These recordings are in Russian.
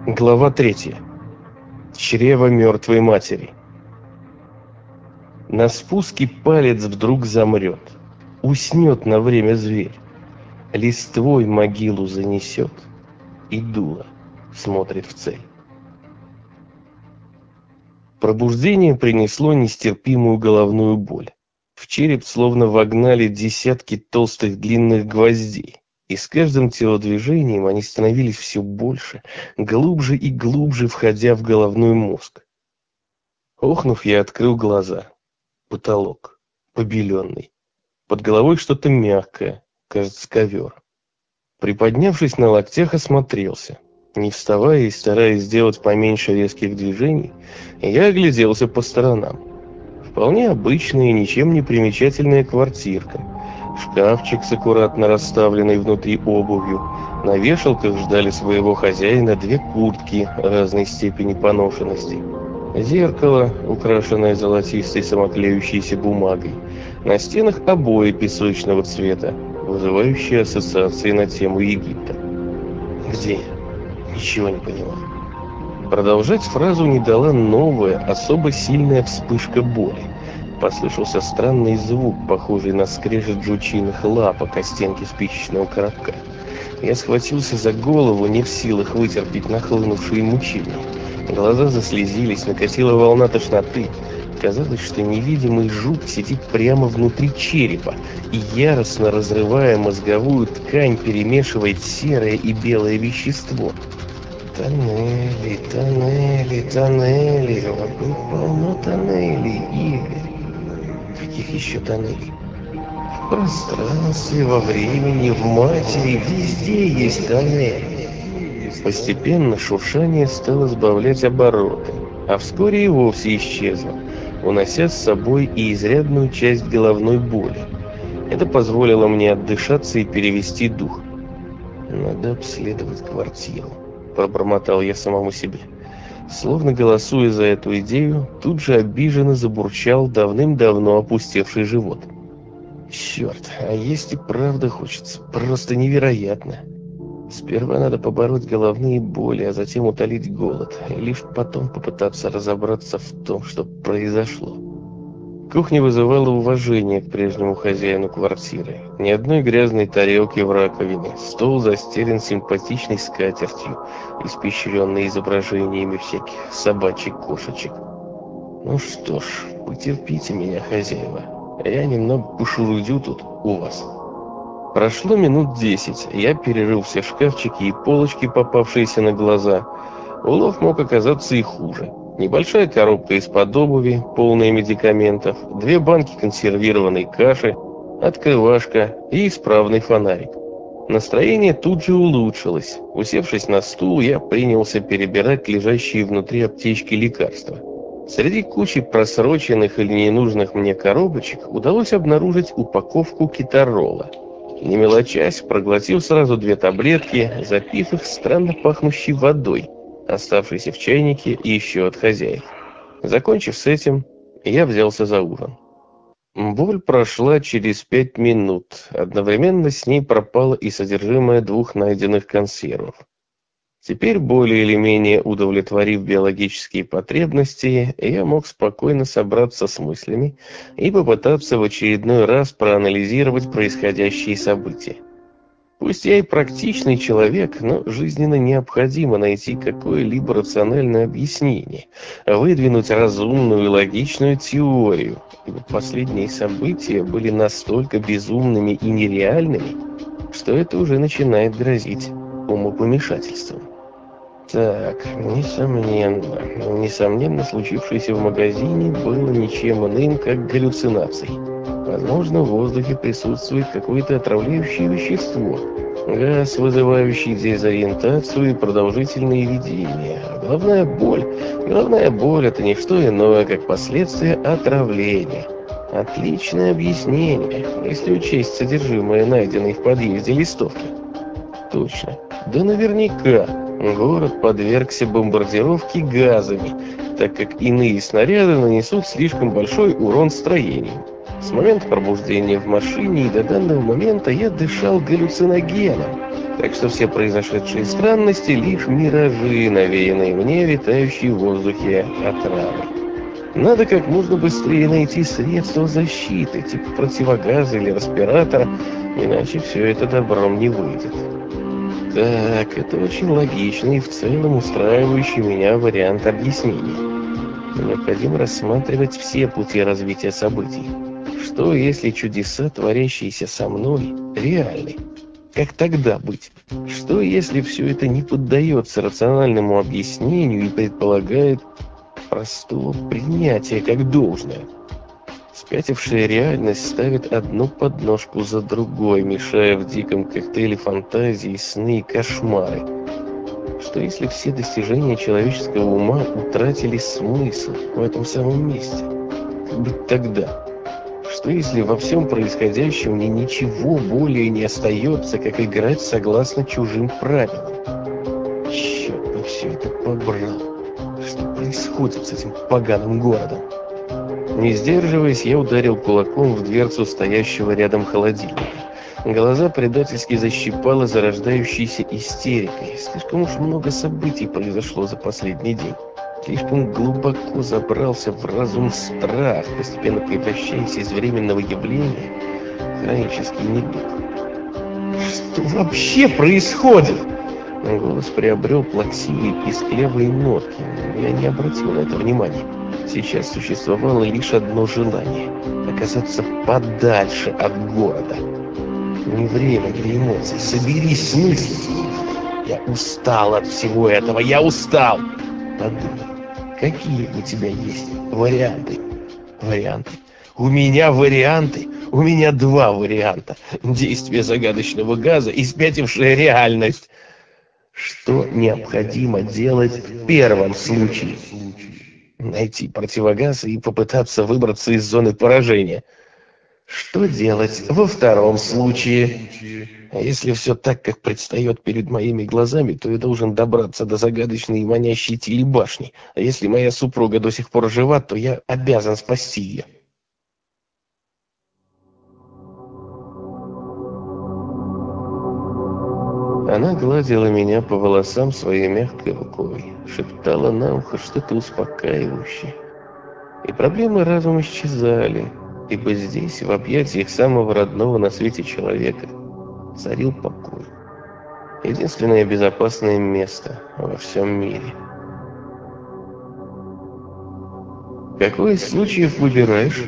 Глава 3. Чрево мертвой матери. На спуске палец вдруг замрет, уснет на время зверь, листвой могилу занесет, и дуло смотрит в цель. Пробуждение принесло нестерпимую головную боль. В череп словно вогнали десятки толстых длинных гвоздей. И с каждым телодвижением они становились все больше, глубже и глубже входя в головной мозг. Охнув, я открыл глаза. Потолок, побеленный. Под головой что-то мягкое, кажется, ковер. Приподнявшись на локтях, осмотрелся. Не вставая и стараясь сделать поменьше резких движений, я огляделся по сторонам. Вполне обычная и ничем не примечательная квартирка. Шкафчик с аккуратно расставленной внутри обувью. На вешалках ждали своего хозяина две куртки разной степени поношенности. Зеркало, украшенное золотистой самоклеющейся бумагой. На стенах обои песочного цвета, вызывающие ассоциации на тему Египта. Где я? Ничего не поняла. Продолжать фразу не дала новая, особо сильная вспышка боли. Послышался странный звук, похожий на скрежет жучиных лапок о стенки спичечного коробка. Я схватился за голову, не в силах вытерпеть нахлынувшие мучения. Глаза заслезились, накатила волна тошноты. Казалось, что невидимый жук сидит прямо внутри черепа и, яростно разрывая мозговую ткань, перемешивает серое и белое вещество. Тоннели, тоннели, тоннели, вокруг полно тоннелей, Игорь. Каких еще тоннелей? В пространстве, во времени, в матери, везде есть тоннели. Постепенно шуршание стало сбавлять обороты, а вскоре и вовсе исчезло, унося с собой и изрядную часть головной боли. Это позволило мне отдышаться и перевести дух. «Надо обследовать квартиру», — пробормотал я самому себе. Словно голосуя за эту идею, тут же обиженно забурчал давным-давно опустевший живот. «Черт, а есть и правда хочется, просто невероятно. Сперва надо побороть головные боли, а затем утолить голод, и лишь потом попытаться разобраться в том, что произошло». Кухня вызывала уважение к прежнему хозяину квартиры. Ни одной грязной тарелки в раковине, стол застелен симпатичной скатертью, испещренной изображениями всяких собачек-кошечек. Ну что ж, потерпите меня, хозяева, я немного пошурудю тут у вас. Прошло минут 10, я перерыл все шкафчики и полочки, попавшиеся на глаза. Улов мог оказаться и хуже. Небольшая коробка из-под обуви, полная медикаментов, 2 банки консервированной каши, открывашка и исправный фонарик. Настроение тут же улучшилось. Усевшись на стул, я принялся перебирать лежащие внутри аптечки лекарства. Среди кучи просроченных или ненужных мне коробочек удалось обнаружить упаковку кеторола. Не мелочась, проглотил сразу 2 таблетки, запив их странно пахнущей водой, оставшейся в чайнике еще от хозяев. Закончив с этим, я взялся за ужин. Боль прошла через 5 минут. Одновременно с ней пропало и содержимое 2 найденных консервов. Теперь, более или менее удовлетворив биологические потребности, я мог спокойно собраться с мыслями и попытаться в очередной раз проанализировать происходящие события. Пусть я и практичный человек, но жизненно необходимо найти какое-либо рациональное объяснение, выдвинуть разумную и логичную теорию, ибо последние события были настолько безумными и нереальными, что это уже начинает грозить умопомешательством. Так, несомненно, случившееся в магазине было ничем иным, как галлюцинацией. Возможно, в воздухе присутствует какое-то отравляющее вещество, газ, вызывающий дезориентацию и продолжительные видения. Головная боль – это не что иное, как последствия отравления. Отличное объяснение, если учесть содержимое найденной в подъезде листовки. Точно, да наверняка город подвергся бомбардировке газами, так как иные снаряды нанесут слишком большой урон строениям. С момента пробуждения в машине и до данного момента я дышал галлюциногеном, так что все произошедшие странности — лишь миражи, навеянные мне витающей в воздухе отравой. Надо как можно быстрее найти средства защиты, типа противогаза или респиратора, иначе все это добром не выйдет. Так, это очень логичный и в целом устраивающий меня вариант объяснения. Необходимо рассматривать все пути развития событий. Что, если чудеса, творящиеся со мной, реальны? Как тогда быть? Что, если все это не поддается рациональному объяснению и предполагает простого принятия как должное? Спятившая реальность ставит одну подножку за другой, мешая в диком коктейле фантазии, сны и кошмары. Что если все достижения человеческого ума утратили смысл в этом самом месте? Как быть тогда? Что если во всем происходящем мне ничего более не остается, как играть согласно чужим правилам? Черт бы все это побрал. Что происходит с этим поганым городом? Не сдерживаясь, я ударил кулаком в дверцу стоящего рядом холодильника. Глаза предательски защипало зарождающейся истерикой. Слишком уж много событий произошло за последний день. Слишком глубоко забрался в разум страх, постепенно превращаясь из временного явления в хронический недуг. Что вообще происходит? Голос приобрел плаксивые писклявые нотки. Я не обратил на это внимания. Сейчас существовало лишь одно желание — оказаться подальше от города. Не время для эмоций. Соберись с мыслями. Я устал от всего этого. Я устал. Подумай, какие у тебя есть варианты? Варианты. У меня варианты. У меня два варианта. Действие загадочного газа и спятившая реальность. Что необходимо делать в первом случае? Найти противогаз и попытаться выбраться из зоны поражения. Что делать во втором случае? А если все так, как предстает перед моими глазами, то я должен добраться до загадочной и манящей телебашни. А если моя супруга до сих пор жива, то я обязан спасти ее. Она гладила меня по волосам своей мягкой рукой, шептала на ухо что-то успокаивающее. И проблемы разом исчезали, ибо здесь, в объятиях самого родного на свете человека, царил покой. Единственное безопасное место во всем мире. Какой из случаев выбираешь?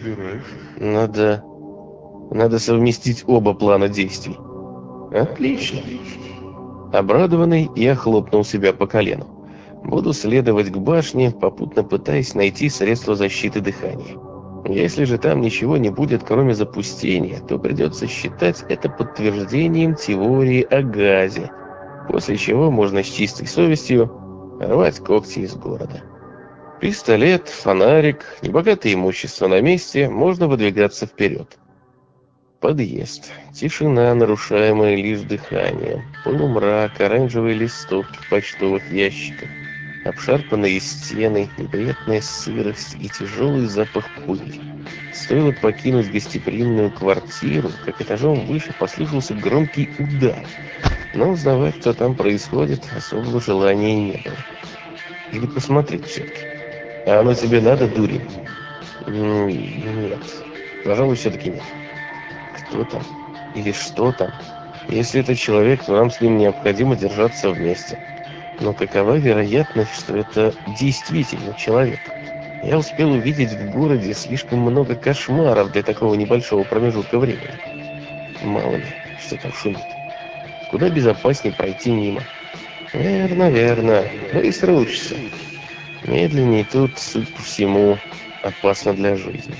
Надо совместить оба плана действий. Отлично. Обрадованный, я хлопнул себя по колену. Буду следовать к башне, попутно пытаясь найти средства защиты дыхания. Если же там ничего не будет, кроме запустения, то придется считать это подтверждением теории о газе, после чего можно с чистой совестью рвать когти из города. Пистолет, фонарик, небогатое имущество на месте, можно выдвигаться вперед. Подъезд. Тишина, нарушаемая лишь дыханием. Полумрак, оранжевые листовки в почтовых ящиках. Обшарпанные стены, неприятная сырость и тяжелый запах пыли. Стоило покинуть гостеприимную квартиру, как этажом выше послышался громкий удар. Но узнавать, что там происходит, особого желания не было. Или посмотреть все-таки. А оно тебе надо, дурень? Нет. Пожалуй, все-таки нет. Кто там? Или что там? Если это человек, то нам с ним необходимо держаться вместе. Но какова вероятность, что это действительно человек? Я успел увидеть в городе слишком много кошмаров для такого небольшого промежутка времени. Мало ли, что там шумит. Куда безопаснее пройти мимо. Верно. Быстро учишься. Медленнее тут, судя по всему, опасно для жизни.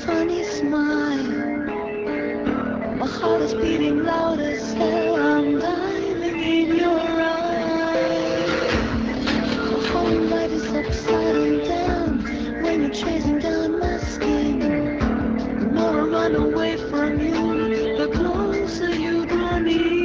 funny smile. My heart is beating loud as hell. I'm diving in your eyes. My whole life is upside down when you're chasing down my skin. The more I run away from you, the closer you draw me.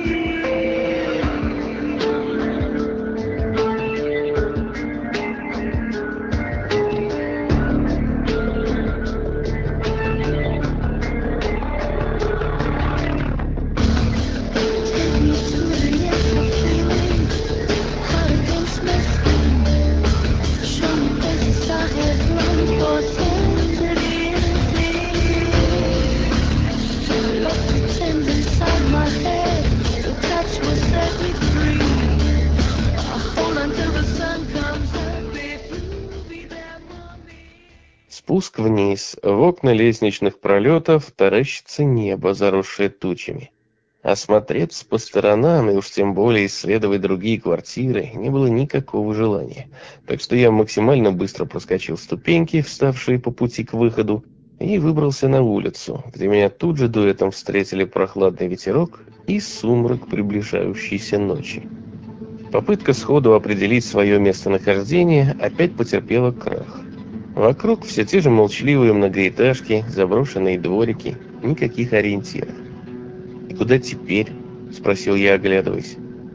Спуск вниз. В окна лестничных пролетов таращится небо, заросшее тучами. Осмотреться по сторонам и уж тем более исследовать другие квартиры не было никакого желания. Так что я максимально быстро проскочил ступеньки, вставшие по пути к выходу, и выбрался на улицу, где меня тут же дуэтом встретили прохладный ветерок и сумрак приближающейся ночи. Попытка сходу определить свое местонахождение опять потерпела крах. Вокруг все те же молчаливые многоэтажки, заброшенные дворики, никаких ориентиров. «И куда теперь?» – спросил я, оглядываясь.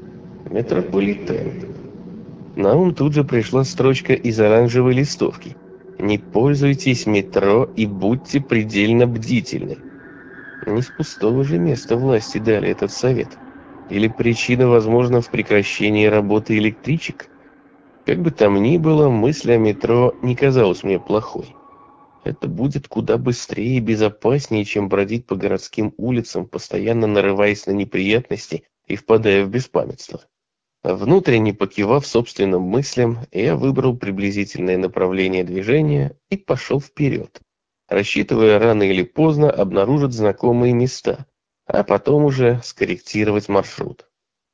«Метрополитен». На ум тут же пришла строчка из оранжевой листовки. «Не пользуйтесь метро и будьте предельно бдительны». Не с пустого же места власти дали этот совет. Или причина, возможно, в прекращении работы электричек? Как бы там ни было, мысль о метро не казалась мне плохой. Это будет куда быстрее и безопаснее, чем бродить по городским улицам, постоянно нарываясь на неприятности и впадая в беспамятство. Внутренне покивав собственным мыслям, я выбрал приблизительное направление движения и пошел вперед, рассчитывая рано или поздно обнаружить знакомые места, а потом уже скорректировать маршрут.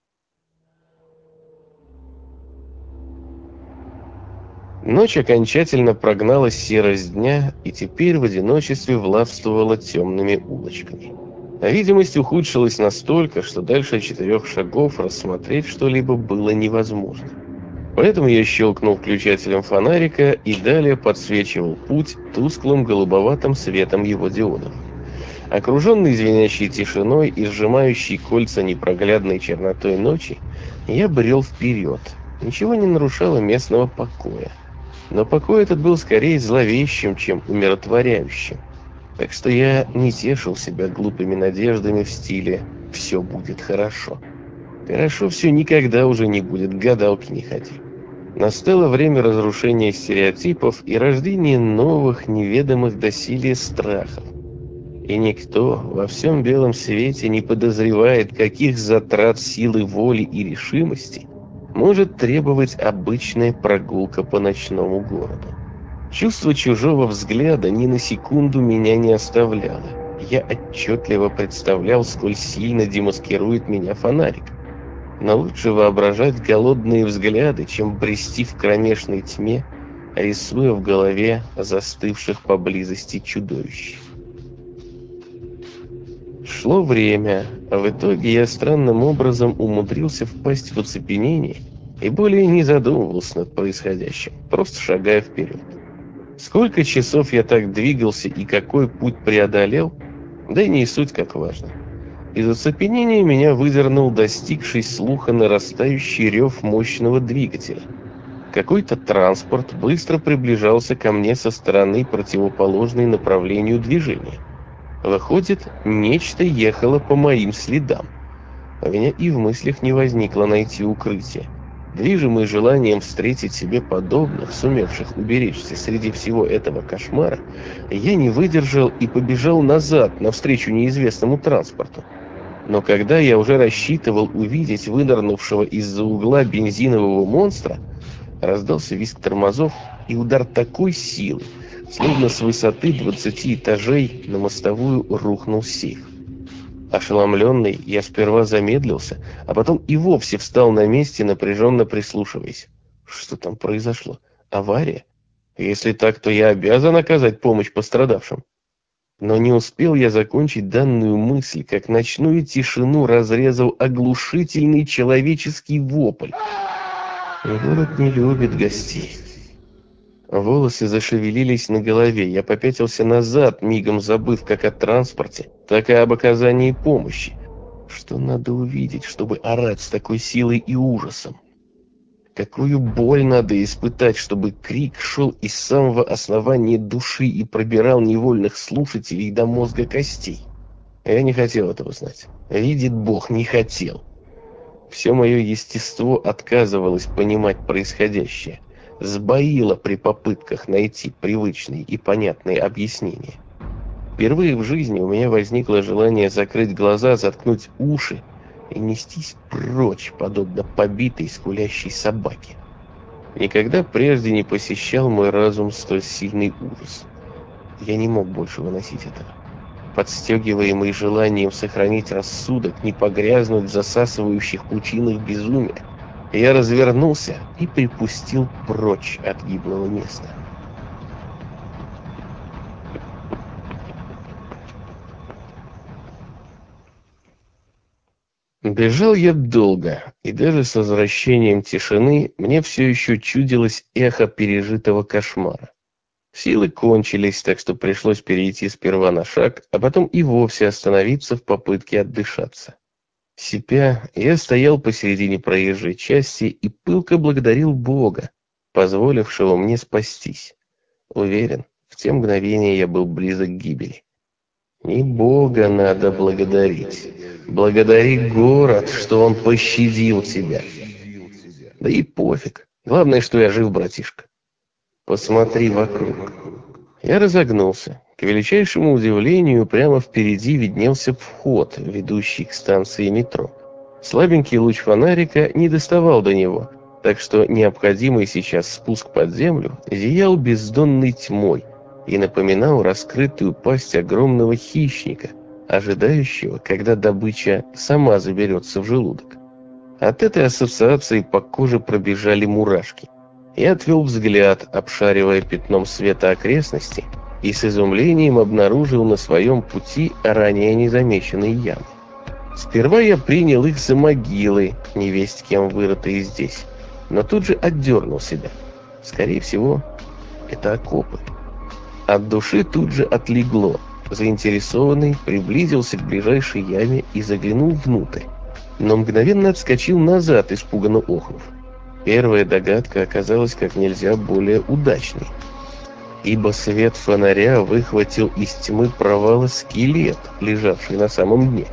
Ночь окончательно прогнала серость дня и теперь в одиночестве властвовала темными улочками. Видимость ухудшилась настолько, что дальше 4 шагов рассмотреть что-либо было невозможно. Поэтому я щелкнул включателем фонарика и далее подсвечивал путь тусклым голубоватым светом его диодов. Окруженный звенящей тишиной и сжимающей кольца непроглядной чернотой ночи, я брел вперед. Ничего не нарушало местного покоя. Но покой этот был скорее зловещим, чем умиротворяющим. Так что я не тешил себя глупыми надеждами в стиле «все будет хорошо». Хорошо все никогда уже не будет, гадалки не ходи. Настало время разрушения стереотипов и рождения новых, неведомых доселе страхов. И никто во всем белом свете не подозревает, каких затрат силы воли и решимости может требовать обычная прогулка по ночному городу. Чувство чужого взгляда ни на секунду меня не оставляло. Я отчетливо представлял, сколь сильно демаскирует меня фонарик. Но лучше воображать голодные взгляды, чем брести в кромешной тьме, рисуя в голове застывших поблизости чудовищ. Шло время, а в итоге я странным образом умудрился впасть в оцепенение и более не задумывался над происходящим, просто шагая вперед. Сколько часов я так двигался и какой путь преодолел, да и не суть как важно. Из оцепенения меня выдернул достигший слуха нарастающий рев мощного двигателя. Какой-то транспорт быстро приближался ко мне со стороны, противоположной направлению движения. Выходит, нечто ехало по моим следам. У меня и в мыслях не возникло найти укрытие. Движимый желанием встретить себе подобных, сумевших уберечься среди всего этого кошмара, я не выдержал и побежал назад, навстречу неизвестному транспорту. Но когда я уже рассчитывал увидеть вынырнувшего из-за угла бензинового монстра, раздался визг тормозов и удар такой силы, словно с высоты 20 этажей на мостовую рухнул сейф. Ошеломленный, я сперва замедлился, а потом и вовсе встал на месте, напряженно прислушиваясь. Что там произошло? Авария? Если так, то я обязан оказать помощь пострадавшим. Но не успел я закончить данную мысль, как ночную тишину разрезал оглушительный человеческий вопль. Город не любит гостей. Волосы зашевелились на голове. Я попятился назад, мигом забыв как о транспорте, так и об оказании помощи. Что надо увидеть, чтобы орать с такой силой и ужасом? Какую боль надо испытать, чтобы крик шел из самого основания души и пробирал невольных слушателей до мозга костей? Я не хотел этого знать. Видит Бог, не хотел. Все мое естество отказывалось понимать происходящее. Сбоило при попытках найти привычные и понятные объяснения. Впервые в жизни у меня возникло желание закрыть глаза, заткнуть уши и нестись прочь, подобно побитой скулящей собаке. Никогда прежде не посещал мой разум столь сильный ужас. Я не мог больше выносить этого. Подстегиваемый желанием сохранить рассудок, не погрязнуть в засасывающих пучинах безумия, я развернулся и припустил прочь от гиблого места. Бежал я долго, и даже с возвращением тишины мне все еще чудилось эхо пережитого кошмара. Силы кончились, так что пришлось перейти сперва на шаг, а потом и вовсе остановиться в попытке отдышаться. Сипя, я стоял посередине проезжей части и пылко благодарил Бога, позволившего мне спастись. Уверен, в те мгновения я был близок к гибели. Не Бога надо благодарить. Благодари город, что он пощадил тебя. Да и пофиг. Главное, что я жив, братишка. Посмотри вокруг. Я разогнулся. К величайшему удивлению, прямо впереди виднелся вход, ведущий к станции метро. Слабенький луч фонарика не доставал до него, так что необходимый сейчас спуск под землю зиял бездонной тьмой и напоминал раскрытую пасть огромного хищника, ожидающего, когда добыча сама заберется в желудок. От этой ассоциации по коже пробежали мурашки. Я отвел взгляд, обшаривая пятном света окрестности, и с изумлением обнаружил на своем пути ранее незамеченные ямы. Сперва я принял их за могилы, невесть кем вырытые здесь, но тут же отдернул себя. Скорее всего, это окопы. От души тут же отлегло. Заинтересованный приблизился к ближайшей яме и заглянул внутрь, но мгновенно отскочил назад, испуганно охнув. Первая догадка оказалась как нельзя более удачной, ибо свет фонаря выхватил из тьмы провала скелет, лежавший на самом дне.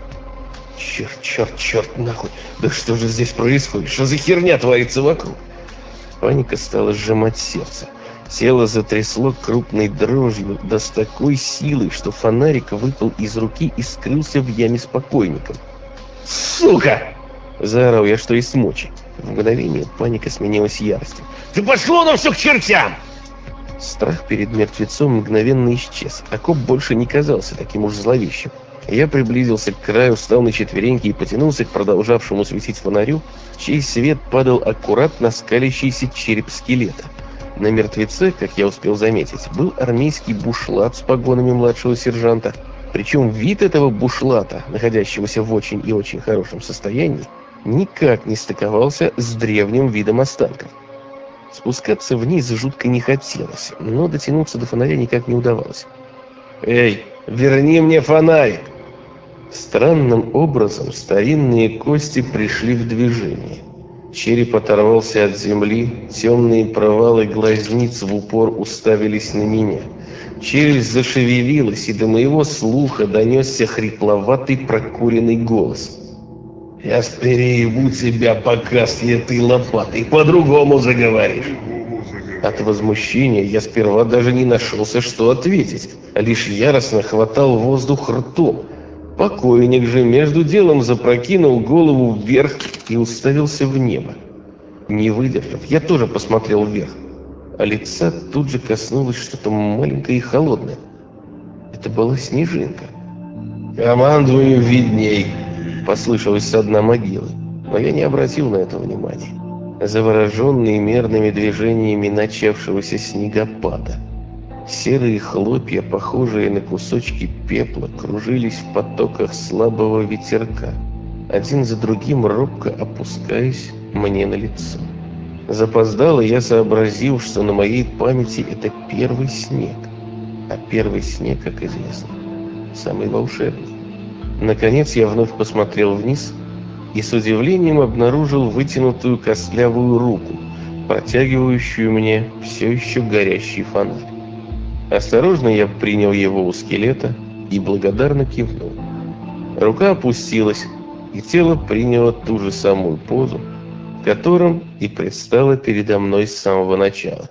Черт, нахуй! Да что же здесь происходит? Что за херня творится вокруг? Паника стала сжимать сердце. Тело затрясло крупной дрожью, да с такой силой, что фонарик выпал из руки и скрылся в яме с покойником. «Сука!» — заорал я, что есть мочи. В мгновение паника сменилась яростью. «Ты пошло на все к чертям!» Страх перед мертвецом мгновенно исчез. Окоп больше не казался таким уж зловещим. Я приблизился к краю, встал на четвереньки и потянулся к продолжавшему светить фонарю, чей свет падал аккурат на скалящийся череп скелета. На мертвеце, как я успел заметить, был армейский бушлат с погонами младшего сержанта. Причем вид этого бушлата, находящегося в очень и очень хорошем состоянии, никак не стыковался с древним видом останков. Спускаться вниз жутко не хотелось, но дотянуться до фонаря никак не удавалось. «Эй, верни мне фонарик!» Странным образом старинные кости пришли в движение. Череп оторвался от земли, темные провалы глазниц в упор уставились на меня. Челюсть зашевелилась, и до моего слуха донесся хрипловатый прокуренный голос. «Я переебу тебя, пока с этой лопатой, по-другому заговоришь». От возмущения я сперва даже не нашелся, что ответить, а лишь яростно хватал воздух ртом. Покойник же между делом запрокинул голову вверх и уставился в небо. Не выдержав, я тоже посмотрел вверх, а лица тут же коснулось что-то маленькое и холодное. Это была снежинка. «Командую видней!» — послышалось со дна могилы, но я не обратил на это внимания, завороженный мерными движениями начавшегося снегопада. Серые хлопья, похожие на кусочки пепла, кружились в потоках слабого ветерка, один за другим робко опускаясь мне на лицо. Запоздало я сообразил, что на моей памяти это первый снег. А первый снег, как известно, самый волшебный. Наконец я вновь посмотрел вниз и с удивлением обнаружил вытянутую костлявую руку, протягивающую мне все еще горящий фонарь. Осторожно я принял его у скелета и благодарно кивнул. Рука опустилась, и тело приняло ту же самую позу, в котором и предстало передо мной с самого начала.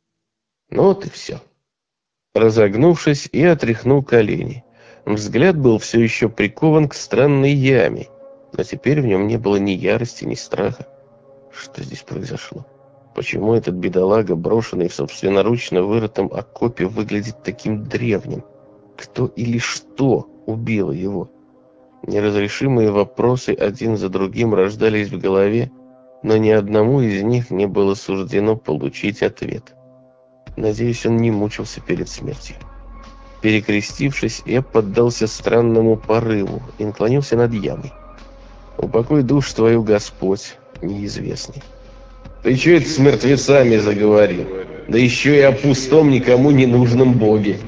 Ну вот и все. Разогнувшись, я отряхнул колени. Взгляд был все еще прикован к странной яме, но теперь в нем не было ни ярости, ни страха. Что здесь произошло? Почему этот бедолага, брошенный в собственноручно вырытом окопе, выглядит таким древним? Кто или что убило его? Неразрешимые вопросы один за другим рождались в голове, но ни одному из них не было суждено получить ответ. Надеюсь, он не мучился перед смертью. Перекрестившись, я поддался странному порыву и наклонился над ямой. «Упокой душ твою, Господь, неизвестный». «Ты че это с мертвецами заговорил? Да еще и о пустом, никому не нужном Боге».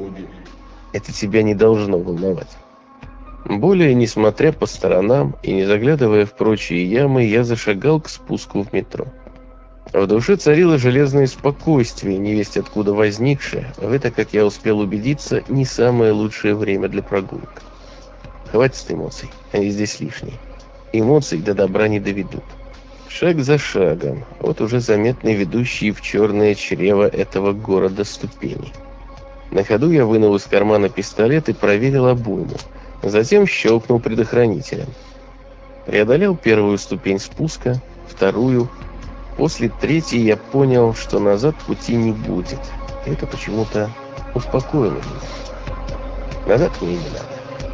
«Это тебя не должно волновать». Более не смотря по сторонам и не заглядывая в прочие ямы, я зашагал к спуску в метро. В душе царило железное спокойствие, невесть откуда возникшее. В это, как я успел убедиться, не самое лучшее время для прогулок. Хватит эмоций, они здесь лишние. Эмоций до добра не доведут. Шаг за шагом, вот уже заметны ведущие в черное чрево этого города ступени. На ходу я вынул из кармана пистолет и проверил обойму. Затем щелкнул предохранителем. Преодолел первую ступень спуска, вторую. После третьей я понял, что назад пути не будет. Это почему-то успокоило меня. Назад мне не надо.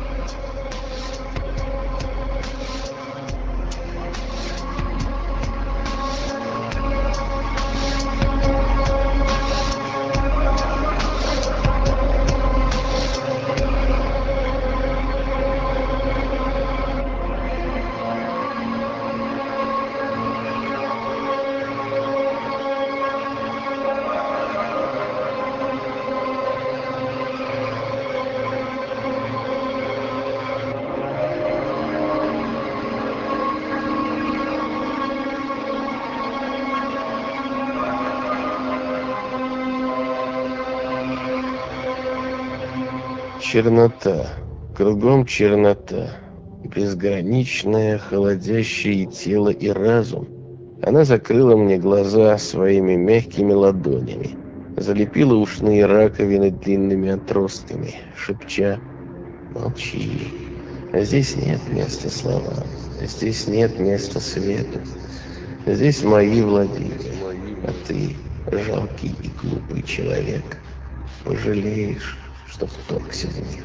Чернота, кругом чернота, безграничная, холодящее тело и разум. Она закрыла мне глаза своими мягкими ладонями, залепила ушные раковины длинными отростками, шепча: «Молчи, здесь нет места словам, здесь нет места свету, здесь мои владения, а ты, жалкий и глупый человек, пожалеешь, что вторгся в мир».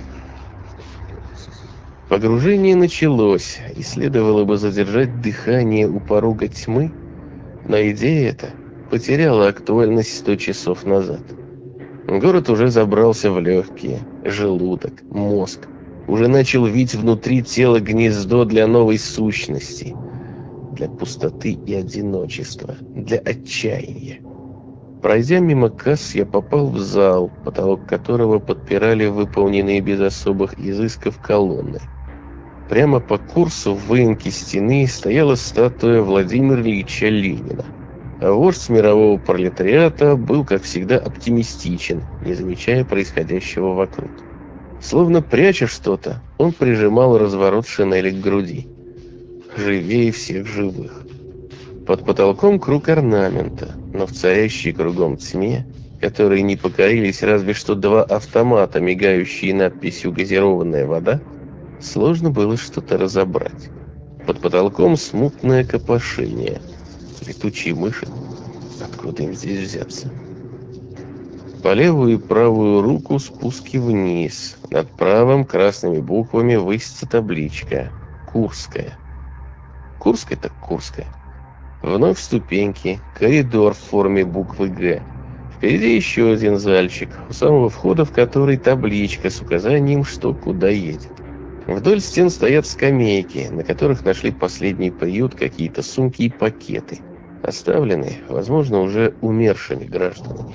Погружение началось, и следовало бы задержать дыхание у порога тьмы, но идея эта потеряла актуальность 100 часов назад. Город уже забрался в легкие, желудок, мозг, уже начал вить внутри тела гнездо для новой сущности, для пустоты и одиночества, для отчаяния. Пройдя мимо касс, я попал в зал, потолок которого подпирали выполненные без особых изысков колонны. Прямо по курсу в выемке стены стояла статуя Владимира Ильича Ленина. А вождь мирового пролетариата был, как всегда, оптимистичен, не замечая происходящего вокруг. Словно пряча что-то, он прижимал разворот шинели к груди. Живее всех живых. Под потолком круг орнамента, но в царящей кругом тьме, которой не покорились разве что 2 автомата, мигающие надписью «Газированная вода», сложно было что-то разобрать. Под потолком смутное копошение. Летучие мыши. Откуда им здесь взяться? По левую и правую руку спуски вниз. Над правым красными буквами высится табличка «Курская». Курская так Курская. Вновь ступеньки, коридор в форме буквы «Г». Впереди еще один зальчик, у самого входа в который табличка с указанием, что куда едет. Вдоль стен стоят скамейки, на которых нашли последний приют какие-то сумки и пакеты, оставленные, возможно, уже умершими гражданами.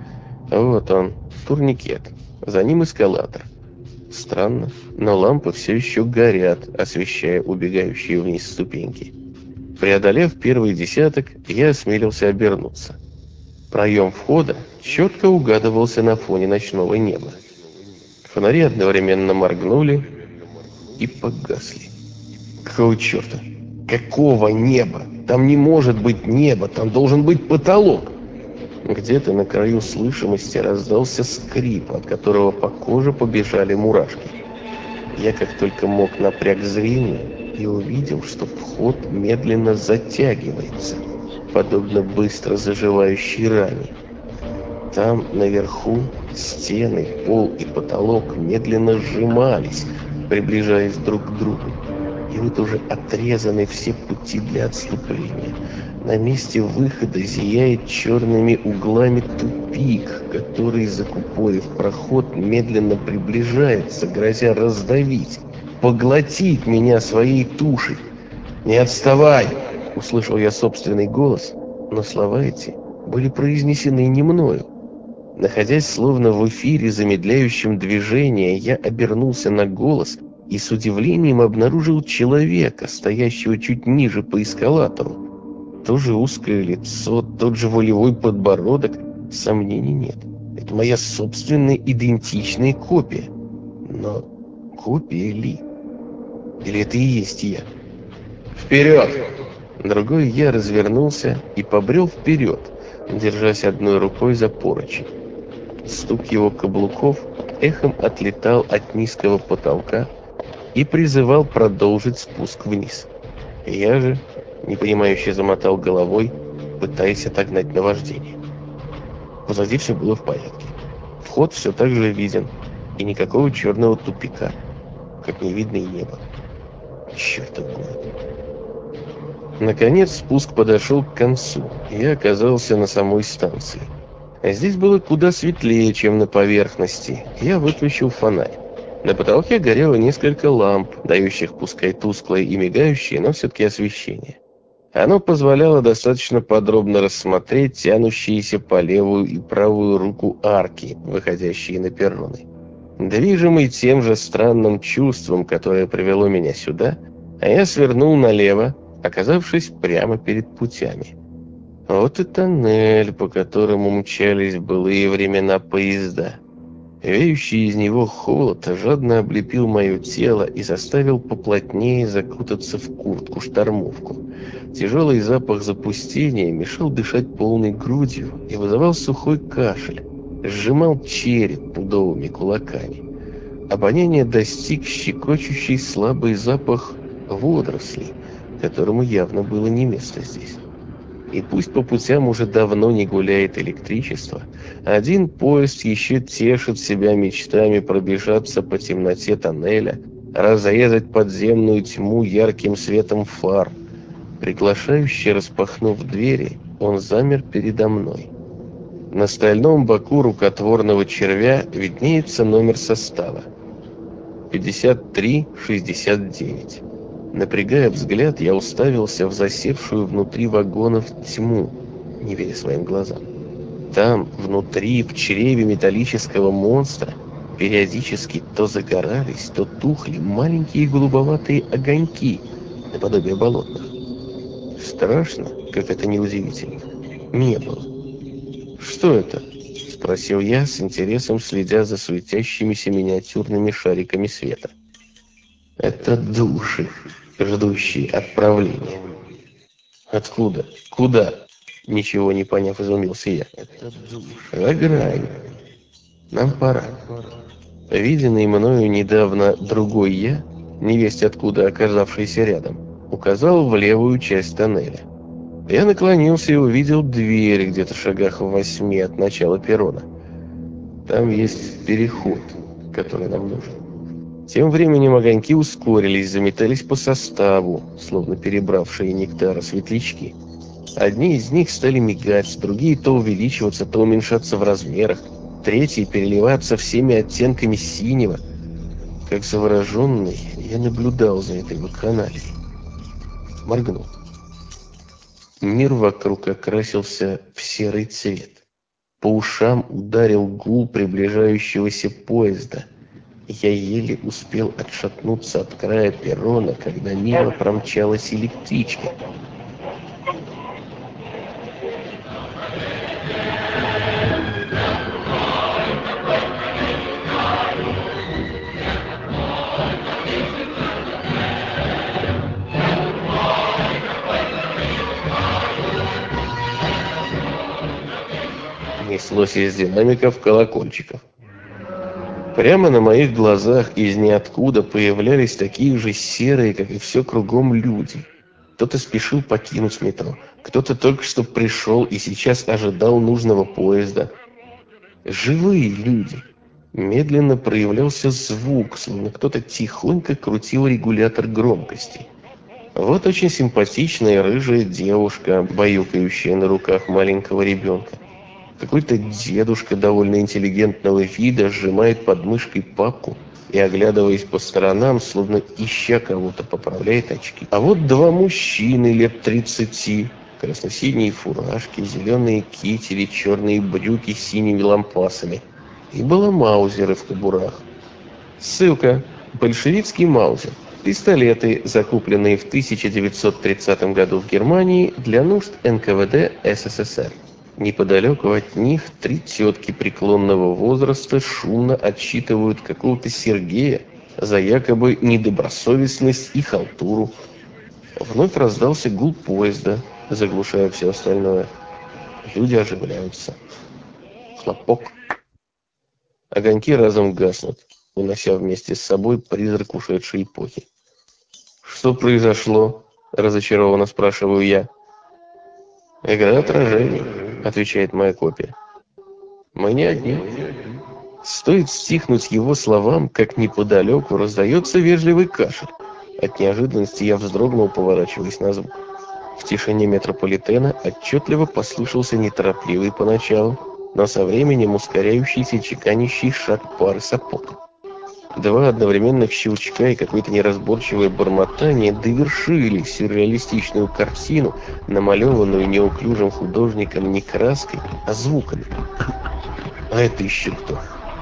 Вот он, турникет, за ним эскалатор. Странно, но лампы все еще горят, освещая убегающие вниз ступеньки. Преодолев первый десяток, я осмелился обернуться. Проем входа четко угадывался на фоне ночного неба. Фонари одновременно моргнули и погасли. Какого черта? Какого неба? Там не может быть неба, там должен быть потолок. Где-то на краю слышимости раздался скрип, от которого по коже побежали мурашки. Я как только мог напряг зрение и увидел, что вход медленно затягивается, подобно быстро заживающей ране. Там, наверху, стены, пол и потолок медленно сжимались, приближаясь друг к другу. И вот уже отрезаны все пути для отступления. На месте выхода зияет черными углами тупик, который, закупорив проход, медленно приближается, грозя раздавить, поглотить меня своей тушей. «Не отставай!» — услышал я собственный голос, но слова эти были произнесены не мною. Находясь словно в эфире замедляющем движение, я обернулся на голос и с удивлением обнаружил человека, стоящего чуть ниже по эскалатору. То же узкое лицо, тот же волевой подбородок. Сомнений нет. Это моя собственная идентичная копия. Но копия ли? Или это и есть я? «Вперед!» Другой я развернулся и побрел вперед, держась одной рукой за поручень. Стук его каблуков эхом отлетал от низкого потолка и призывал продолжить спуск вниз. Я же, непонимающе, замотал головой, пытаясь отогнать наваждение. Позади все было в порядке. Вход все так же виден, и никакого черного тупика, как не видно и небо. Чертов город. Наконец спуск подошел к концу, и я оказался на самой станции. Здесь было куда светлее, чем на поверхности. Я выключил фонарь. На потолке горело несколько ламп, дающих пускай тусклое и мигающее, но все-таки освещение. Оно позволяло достаточно подробно рассмотреть тянущиеся по левую и правую руку арки, выходящие на перроны. Движимый тем же странным чувством, которое привело меня сюда, я свернул налево, оказавшись прямо перед путями. Вот и тоннель, по которому мчались в былые времена поезда. Веющий из него холод жадно облепил мое тело и заставил поплотнее закутаться в куртку-штормовку. Тяжелый запах запустения мешал дышать полной грудью и вызывал сухой кашель, сжимал череп пудовыми кулаками. Обоняние достиг щекочущий слабый запах водорослей, которому явно было не место здесь. И пусть по путям уже давно не гуляет электричество, один поезд еще тешит себя мечтами пробежаться по темноте тоннеля, разрезать подземную тьму ярким светом фар. Приглашающе распахнув двери, он замер передо мной. На стальном боку рукотворного червя виднеется номер состава. 5369. Напрягая взгляд, я уставился в засевшую внутри вагонов тьму, не веря своим глазам. Там, внутри, в чреве металлического монстра, периодически то загорались, то тухли маленькие голубоватые огоньки, наподобие болотных. Страшно, как это неудивительно, не было. «Что это?» — спросил я, с интересом следя за светящимися миниатюрными шариками света. «Это души, ждущие отправления». «Откуда? Куда?» Ничего не поняв, изумился я. «Это души. За грань. Нам пора». Виденный мною недавно другой я, невесть откуда оказавшийся рядом, указал в левую часть тоннеля. Я наклонился и увидел дверь где-то в шагах в 8 от начала перрона. Там есть переход, который нам нужен. Тем временем огоньки ускорились, заметались по составу, словно перебравшие нектара светлячки. Одни из них стали мигать, другие то увеличиваться, то уменьшаться в размерах, третьи переливаться всеми оттенками синего. Как завороженный, я наблюдал за этой вакханалией. Моргнул. Мир вокруг окрасился в серый цвет. По ушам ударил гул приближающегося поезда. Я еле успел отшатнуться от края перрона, когда мимо промчалась электричка. Неслось из динамиков колокольчиков. Прямо на моих глазах из ниоткуда появлялись такие же серые, как и все кругом, люди. Кто-то спешил покинуть метро, кто-то только что пришел и сейчас ожидал нужного поезда. Живые люди. Медленно проявлялся звук, словно кто-то тихонько крутил регулятор громкости. Вот очень симпатичная рыжая девушка, баюкающая на руках маленького ребенка. Какой-то дедушка довольно интеллигентного вида сжимает под мышкой папку и, оглядываясь по сторонам, словно ища кого-то, поправляет очки. А вот два мужчины лет 30, красно-синие фуражки, зеленые кители, черные брюки с синими лампасами и баламаузеры в кобурах. Ссылка: большевистский маузер. Пистолеты, закупленные в 1930 году в Германии для нужд НКВД СССР. Неподалеку от них три тетки преклонного возраста шумно отсчитывают какого-то Сергея за якобы недобросовестность и халтуру. Вновь раздался гул поезда, заглушая все остальное. Люди оживляются. Хлопок. Огоньки разом гаснут, унося вместе с собой призрак ушедшей эпохи. «Что произошло?» – разочарованно спрашиваю я. «Игра отражений», — отвечает моя копия. «Мы не одни». Стоит стихнуть его словам, как неподалеку раздается вежливый кашель. От неожиданности я вздрогнул, поворачиваясь на звук. В тишине метрополитена отчетливо послышался неторопливый поначалу, но со временем ускоряющийся чеканящий шаг пары сапог. Два одновременных щелчка и какое-то неразборчивое бормотание довершили сюрреалистичную картину, намалеванную неуклюжим художником не краской, а звуками. А это еще кто?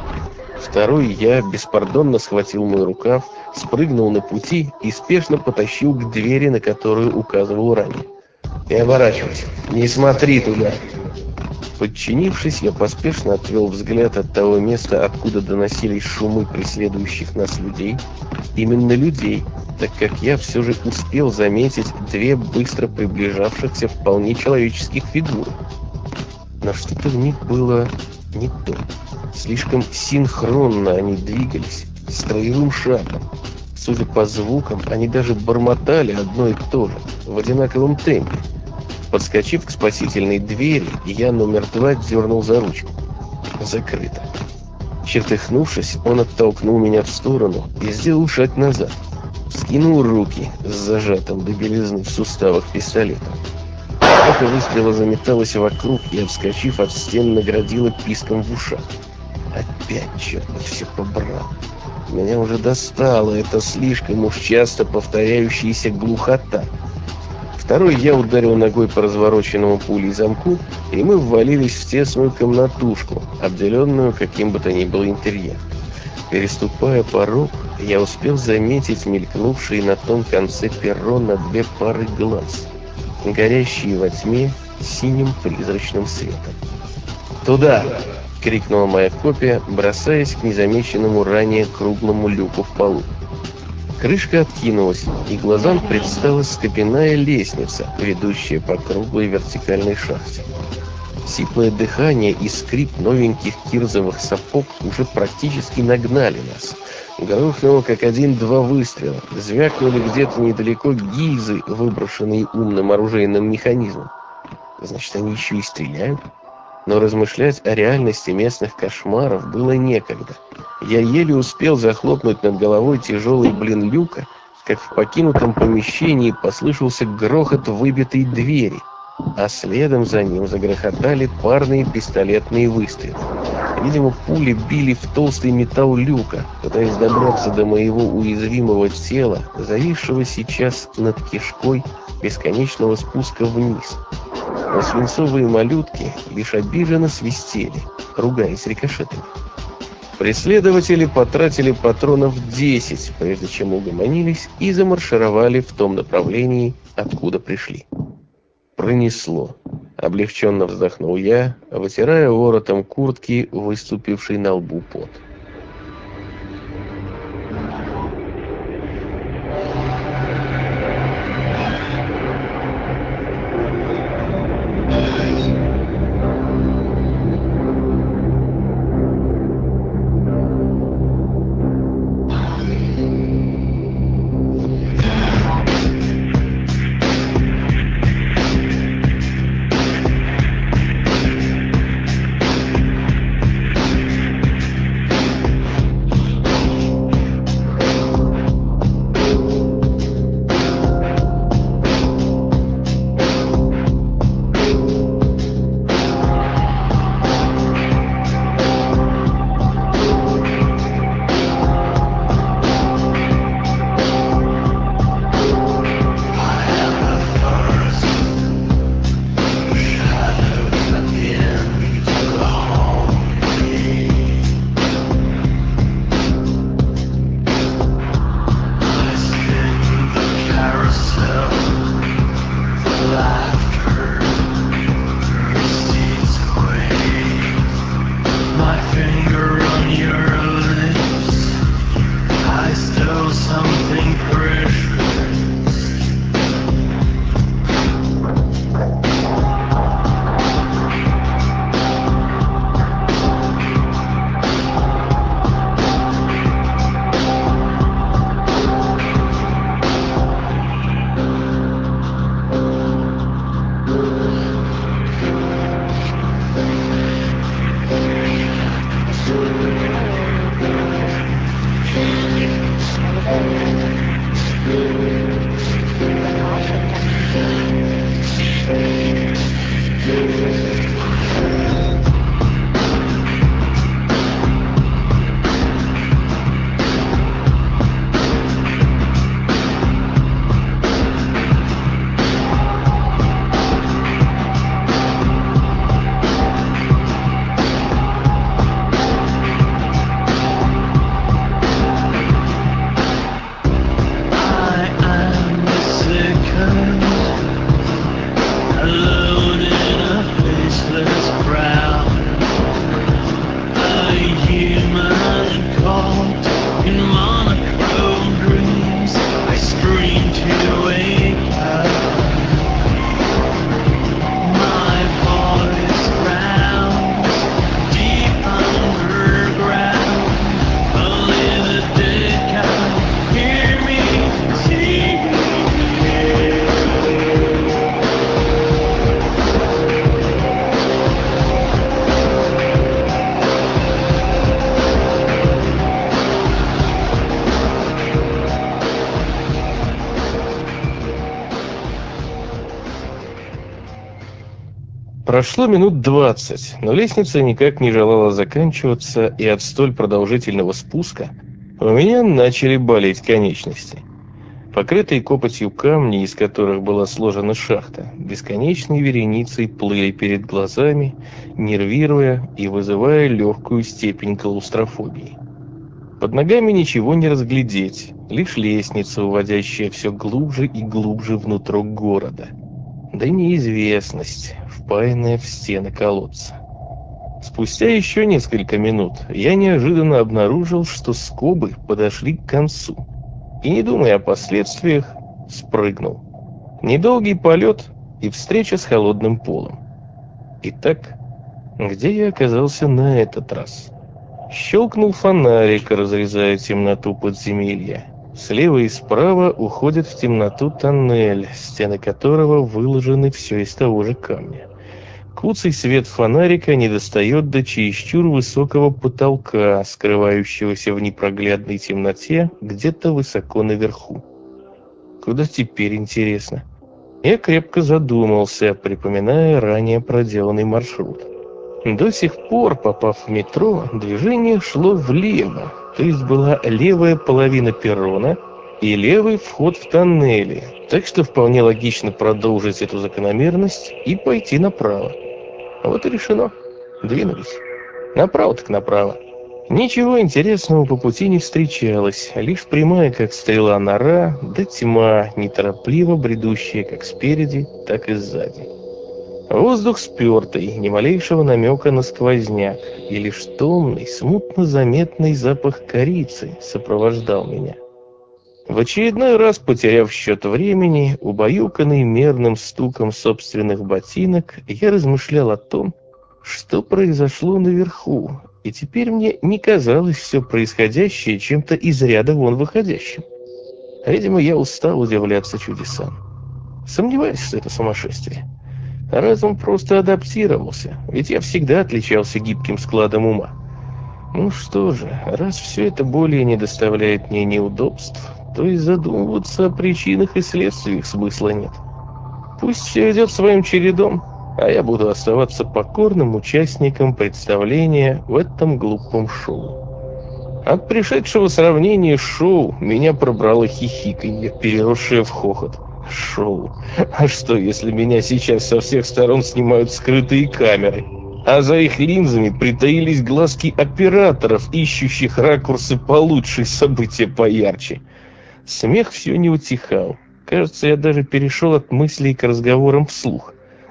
Второй я беспардонно схватил мой рукав, спрыгнул на пути и спешно потащил к двери, на которую указывал ранее. «Не оборачивайся, не смотри туда!» Подчинившись, я поспешно отвел взгляд от того места, откуда доносились шумы преследующих нас людей. Именно людей, так как я все же успел заметить две быстро приближавшихся вполне человеческих фигуры. Но что-то в них было не то. Слишком синхронно они двигались, строевым шагом. Судя по звукам, они даже бормотали одно и то же, в одинаковом темпе. Подскочив к спасительной двери, я номер 2 дернул за ручку. Закрыто. Чертыхнувшись, он оттолкнул меня в сторону и сделал шаг назад. Вскинул руки с зажатым до белизны в суставах пистолетом. Эхо выстрела заметалось вокруг и, вскочив от стен, наградило писком в ушах. Опять, черт, все побрал. Меня уже достало это слишком уж часто повторяющаяся глухота. Второй я ударил ногой по развороченному пулей замку, и мы ввалились в тесную комнатушку, обделенную каким бы то ни было интерьером. Переступая порог, я успел заметить мелькнувшие на том конце перрона две пары глаз, горящие во тьме синим призрачным светом. «Туда!» — крикнула моя копия, бросаясь к незамеченному ранее круглому люку в полу. Крышка откинулась, и глазам предстала скобяная лестница, ведущая по круглой вертикальной шахте. Сиплое дыхание и скрип новеньких кирзовых сапог уже практически нагнали нас. Грохнуло как 1-2 выстрела, звякнули где-то недалеко гильзы, выброшенные умным оружейным механизмом. Значит, они еще и стреляют? Но размышлять о реальности местных кошмаров было некогда. Я еле успел захлопнуть над головой тяжелый блин люка, как в покинутом помещении послышался грохот выбитой двери. а следом за ним загрохотали парные пистолетные выстрелы. Видимо, пули били в толстый металл люка, пытаясь добраться до моего уязвимого тела, зависшего сейчас над кишкой бесконечного спуска вниз. Но свинцовые малютки лишь обиженно свистели, ругаясь рикошетами. Преследователи потратили патронов 10, прежде чем угомонились, и замаршировали в том направлении, откуда пришли. Пронесло. Облегченно вздохнул я, вытирая воротом куртки выступивший на лбу пот. Прошло минут 20, но лестница никак не желала заканчиваться, и от столь продолжительного спуска у меня начали болеть конечности. Покрытые копотью камни, из которых была сложена шахта, бесконечной вереницей плыли перед глазами, нервируя и вызывая легкую степень клаустрофобии. Под ногами ничего не разглядеть, лишь лестница, уводящая все глубже и глубже внутрь города. Да неизвестность, впаянная в стены колодца. Спустя еще несколько минут я неожиданно обнаружил, что скобы подошли к концу. И, не думая о последствиях, спрыгнул. Недолгий полет и встреча с холодным полом. Итак, где я оказался на этот раз? Щелкнул фонарик, разрезая темноту подземелья. Слева и справа уходит в темноту тоннель, стены которого выложены все из того же камня. Куцый свет фонарика не достает до чересчур высокого потолка, скрывающегося в непроглядной темноте где-то высоко наверху. Куда теперь, интересно? Я крепко задумался, припоминая ранее проделанный маршрут. До сих пор, попав в метро, движение шло влево, то есть была левая половина перрона и левый вход в тоннели, так что вполне логично продолжить эту закономерность и пойти направо. Вот и решено. Двинулись. Направо так направо. Ничего интересного по пути не встречалось, лишь прямая, как стрела, нора, да тьма, неторопливо бредущая как спереди, так и сзади. Воздух спертый, ни малейшего намека на сквозняк, и лишь томный, смутно заметный запах корицы сопровождал меня. В очередной раз, потеряв счет времени, убаюканный мерным стуком собственных ботинок, я размышлял о том, что произошло наверху, и теперь мне не казалось все происходящее чем-то из ряда вон выходящим. Видимо, я устал удивляться чудесам. Сомневаюсь, что это сумасшествие. Разум просто адаптировался, ведь я всегда отличался гибким складом ума. Ну что же, раз все это более не доставляет мне неудобств, то и задумываться о причинах и следствиях смысла нет. Пусть все идет своим чередом, а я буду оставаться покорным участником представления в этом глупом шоу. От пришедшего сравнения шоу меня пробрало хихиканье, переросшее в хохот. Шоу. А что, если меня сейчас со всех сторон снимают скрытые камеры, а за их линзами притаились глазки операторов, ищущих ракурсы получше, события поярче? Смех все не утихал. Кажется, я даже перешел от мыслей к разговорам вслух.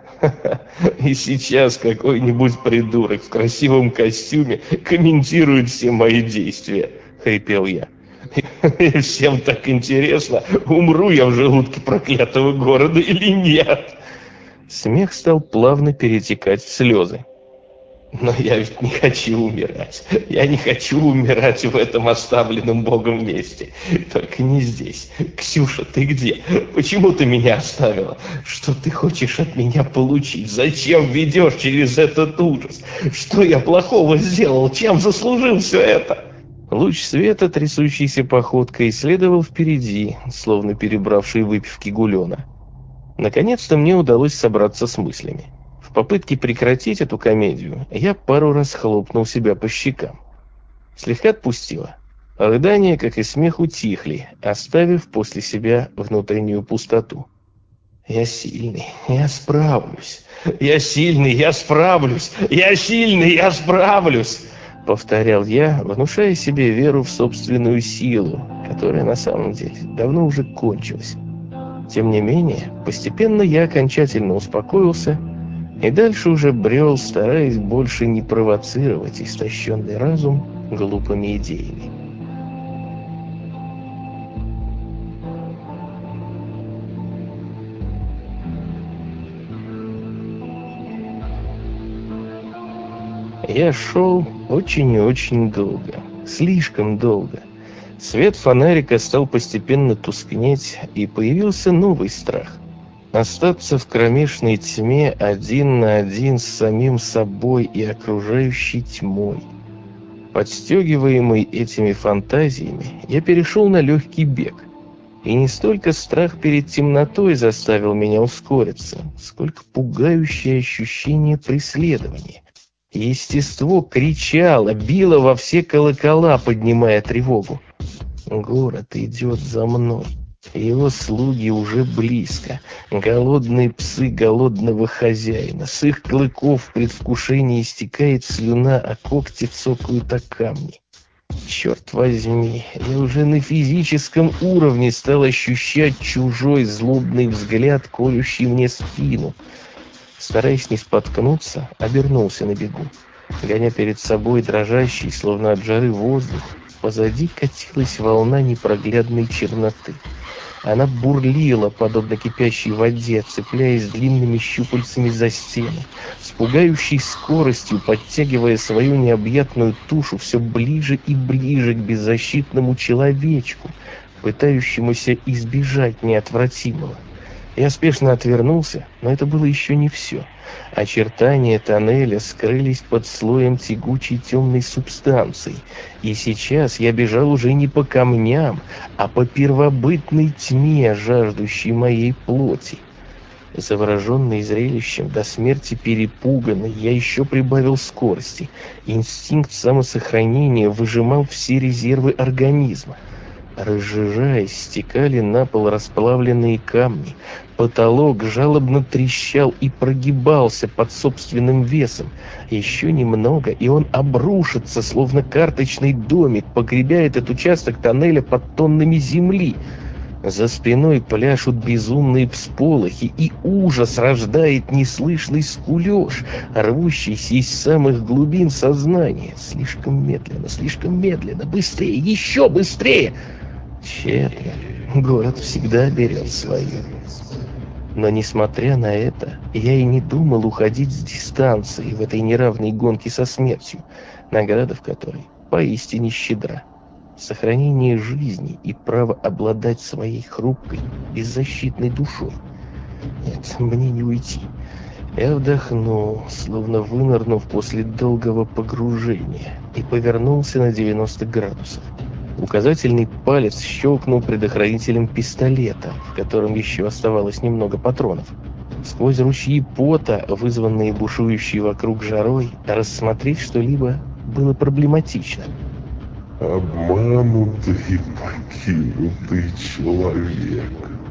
И сейчас какой-нибудь придурок в красивом костюме комментирует все мои действия, хрипел я. И всем так интересно, умру я в желудке проклятого города или нет. Смех стал плавно перетекать в слезы. Но я ведь не хочу умирать. Я не хочу умирать в этом оставленном Богом месте. Только не здесь. Ксюша, ты где? Почему ты меня оставила? Что ты хочешь от меня получить? Зачем ведешь через этот ужас? Что я плохого сделал? Чем заслужил все это? Луч света, трясущейся походкой, следовал впереди, словно перебравший выпивки гулёна. Наконец-то мне удалось собраться с мыслями. В попытке прекратить эту комедию я пару раз хлопнул себя по щекам. Слегка отпустило. Рыдания, как и смех, утихли, оставив после себя внутреннюю пустоту. Я сильный, я справлюсь. Я сильный, я справлюсь. Я сильный, я справлюсь. Повторял я, внушая себе веру в собственную силу, которая на самом деле давно уже кончилась. Тем не менее, постепенно я окончательно успокоился и дальше уже брел, стараясь больше не провоцировать истощенный разум глупыми идеями. Я шел очень и очень долго, слишком долго. Свет фонарика стал постепенно тускнеть, и появился новый страх. Остаться в кромешной тьме один на один с самим собой и окружающей тьмой. Подстегиваемый этими фантазиями, я перешел на легкий бег. И не столько страх перед темнотой заставил меня ускориться, сколько пугающее ощущение преследования. Естество кричало, било во все колокола, поднимая тревогу. Город идет за мной. Его слуги уже близко. Голодные псы голодного хозяина. С их клыков в предвкушении истекает слюна, а когти цокают о камни. Черт возьми, я уже на физическом уровне стал ощущать чужой злобный взгляд, колющий мне спину. Стараясь не споткнуться, обернулся на бегу. Гоня перед собой дрожащий, словно от жары, воздух, позади катилась волна непроглядной черноты. Она бурлила, подобно кипящей воде, цепляясь длинными щупальцами за стены, с пугающей скоростью подтягивая свою необъятную тушу все ближе и ближе к беззащитному человечку, пытающемуся избежать неотвратимого. Я спешно отвернулся, но это было еще не все. Очертания тоннеля скрылись под слоем тягучей темной субстанции, и сейчас я бежал уже не по камням, а по первобытной тьме, жаждущей моей плоти. Завороженный зрелищем, до смерти перепуганный, я еще прибавил скорости. Инстинкт самосохранения выжимал все резервы организма. Разжижаясь, стекали на пол расплавленные камни. Потолок жалобно трещал и прогибался под собственным весом. Еще немного, и он обрушится, словно карточный домик, погребя этот участок тоннеля под тоннами земли. За спиной пляшут безумные всполохи, и ужас рождает неслышный скулеж, рвущийся из самых глубин сознания. Слишком медленно, быстрее, еще быстрее! Тщетно, город всегда берет свое. Но, несмотря на это, я и не думал уходить с дистанции в этой неравной гонке со смертью, награда в которой поистине щедра. Сохранение жизни и право обладать своей хрупкой, беззащитной душой. Нет, мне не уйти. Я вдохнул, словно вынырнув после долгого погружения, и повернулся на 90 градусов. Указательный палец щелкнул предохранителем пистолета, в котором еще оставалось немного патронов. Сквозь ручьи пота, вызванные бушующей вокруг жарой, рассмотреть что-либо было проблематично. Обманутый, покинутый человек.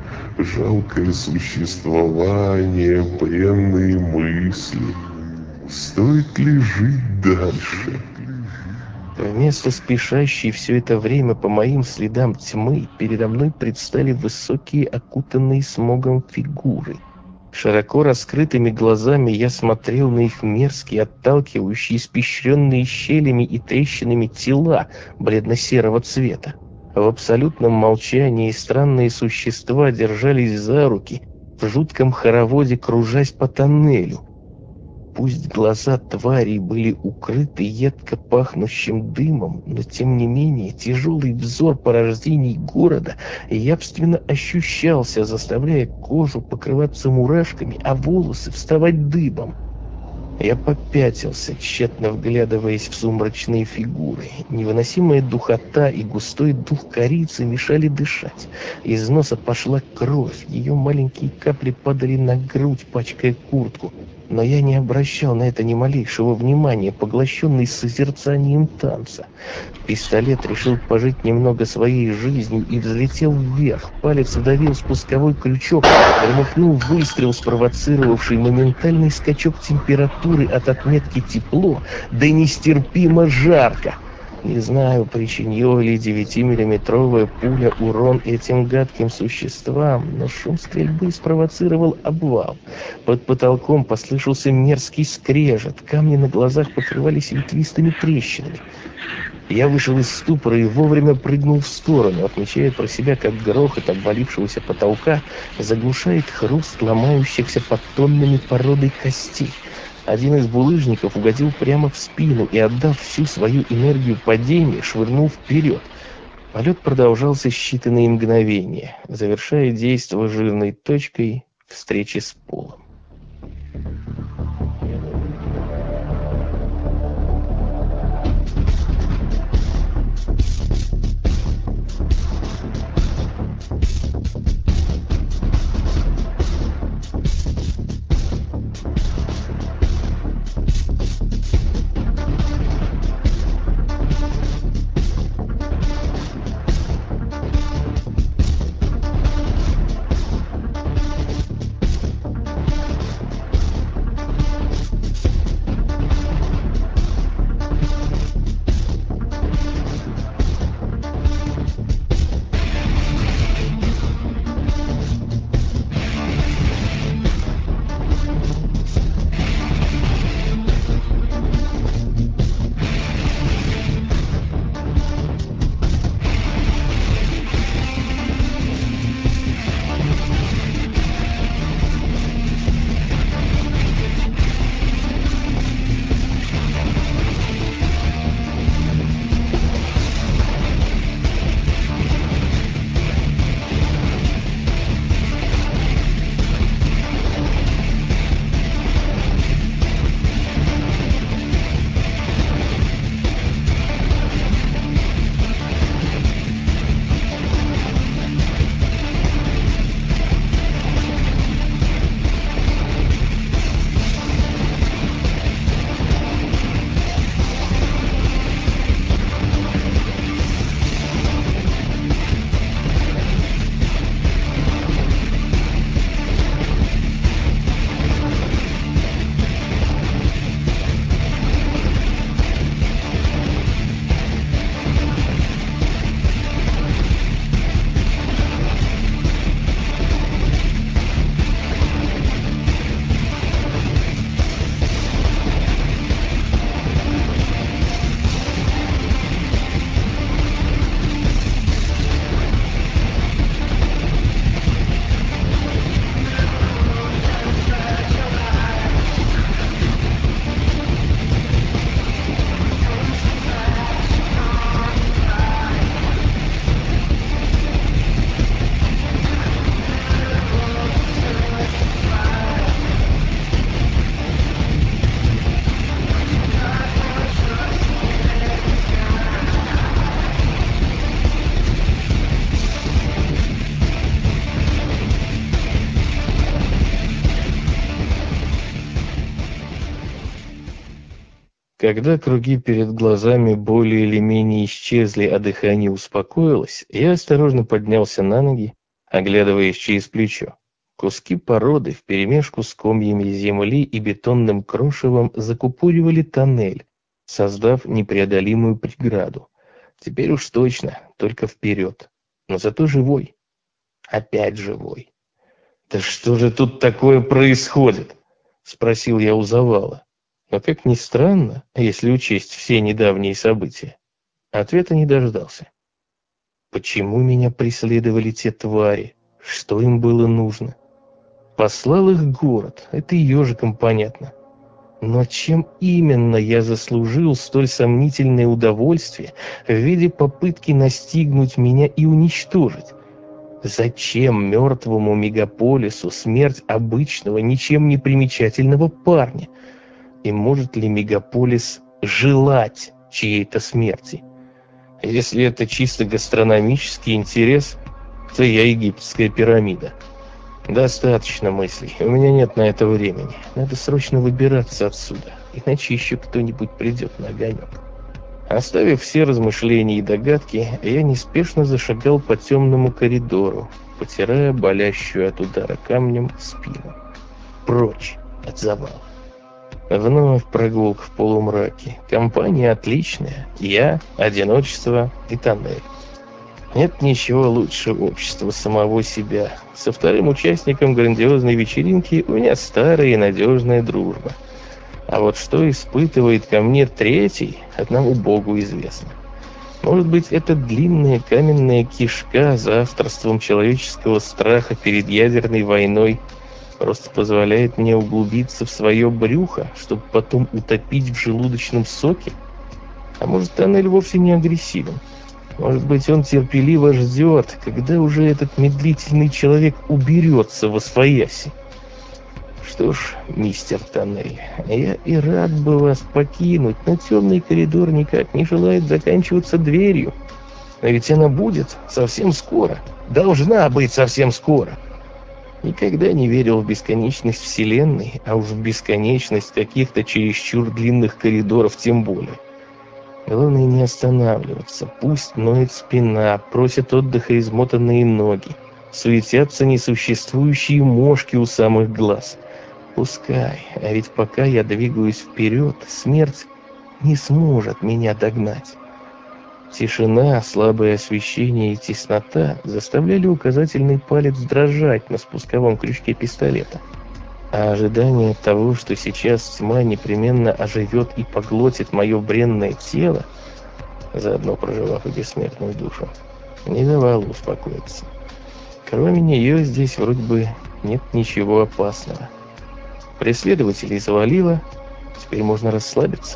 Жалкое существование, бренные мысли. Стоит ли жить дальше? Вместо спешащей все это время по моим следам тьмы, передо мной предстали высокие, окутанные смогом фигуры. Широко раскрытыми глазами я смотрел на их мерзкие, отталкивающие, испещренные щелями и трещинами тела бледно-серого цвета. В абсолютном молчании странные существа держались за руки, в жутком хороводе кружась по тоннелю. Пусть глаза тварей были укрыты едко пахнущим дымом, но тем не менее тяжелый взор порождений города явственно ощущался, заставляя кожу покрываться мурашками, а волосы вставать дыбом. Я попятился, тщетно вглядываясь в сумрачные фигуры. Невыносимая духота и густой дух корицы мешали дышать. Из носа пошла кровь, ее маленькие капли падали на грудь, пачкая куртку. Но я не обращал на это ни малейшего внимания, поглощенный созерцанием танца. Пистолет решил пожить немного своей жизнью и взлетел вверх. Палец вдавил спусковой крючок, громыхнул выстрел, спровоцировавший моментальный скачок температуры от отметки тепло до нестерпимо жарко. Не знаю, причинила ли 9-миллиметровая пуля урон этим гадким существам, но шум стрельбы спровоцировал обвал. Под потолком послышался мерзкий скрежет, камни на глазах покрывались ветвистыми трещинами. Я вышел из ступора и вовремя прыгнул в сторону, отмечая про себя, как грохот обвалившегося потолка заглушает хруст ломающихся под тоннами породы костей. Один из булыжников угодил прямо в спину и, отдав всю свою энергию падения, швырнул вперед. Полет продолжался считанные мгновения, завершая действо жирной точкой встречи с полом. Когда круги перед глазами более или менее исчезли, а дыхание успокоилось, я осторожно поднялся на ноги, оглядываясь через плечо. Куски породы вперемешку с комьями земли и бетонным крошевом закупоривали тоннель, создав непреодолимую преграду. Теперь уж точно, только вперед. Но зато живой. Опять живой. «Да что же тут такое происходит?» — спросил я у завала. Но, как ни странно, если учесть все недавние события, ответа не дождался. Почему меня преследовали те твари? Что им было нужно? Послал их город, это и ежикам понятно. Но чем именно я заслужил столь сомнительное удовольствие в виде попытки настигнуть меня и уничтожить? Зачем мертвому мегаполису смерть обычного, ничем не примечательного парня? И может ли мегаполис желать чьей-то смерти? Если это чисто гастрономический интерес, то я египетская пирамида. Достаточно мыслей, у меня нет на это времени. Надо срочно выбираться отсюда, иначе еще кто-нибудь придет на огонек. Оставив все размышления и догадки, я неспешно зашагал по темному коридору, потирая болящую от удара камнем спину. Прочь от завала. Вновь прогулка в полумраке. Компания отличная. Я, одиночество и тоннель. Нет ничего лучше общества самого себя. Со вторым участником грандиозной вечеринки у меня старая и надежная дружба. А вот что испытывает ко мне третий, одному Богу известно. Может быть, эта длинная каменная кишка за авторством человеческого страха перед ядерной войной просто позволяет мне углубиться в свое брюхо, чтобы потом утопить в желудочном соке? А может, тоннель вовсе не агрессивен? Может быть, он терпеливо ждет, когда уже этот медлительный человек уберется восвояси? Что ж, мистер Тоннель, я и рад бы вас покинуть, но темный коридор никак не желает заканчиваться дверью. Но ведь она будет совсем скоро. Должна быть совсем скоро. Никогда не верил в бесконечность Вселенной, а уж в бесконечность каких-то чересчур длинных коридоров тем более. Главное не останавливаться. Пусть ноет спина, просят отдыха измотанные ноги. Суетятся несуществующие мошки у самых глаз. Пускай, а ведь пока я двигаюсь вперед, смерть не сможет меня догнать. Тишина, слабое освещение и теснота заставляли указательный палец дрожать на спусковом крючке пистолета. А ожидание того, что сейчас тьма непременно оживет и поглотит мое бренное тело, заодно проживав и бессмертную душу, не давало успокоиться. Кроме нее здесь вроде бы нет ничего опасного. Преследователей завалило, теперь можно расслабиться.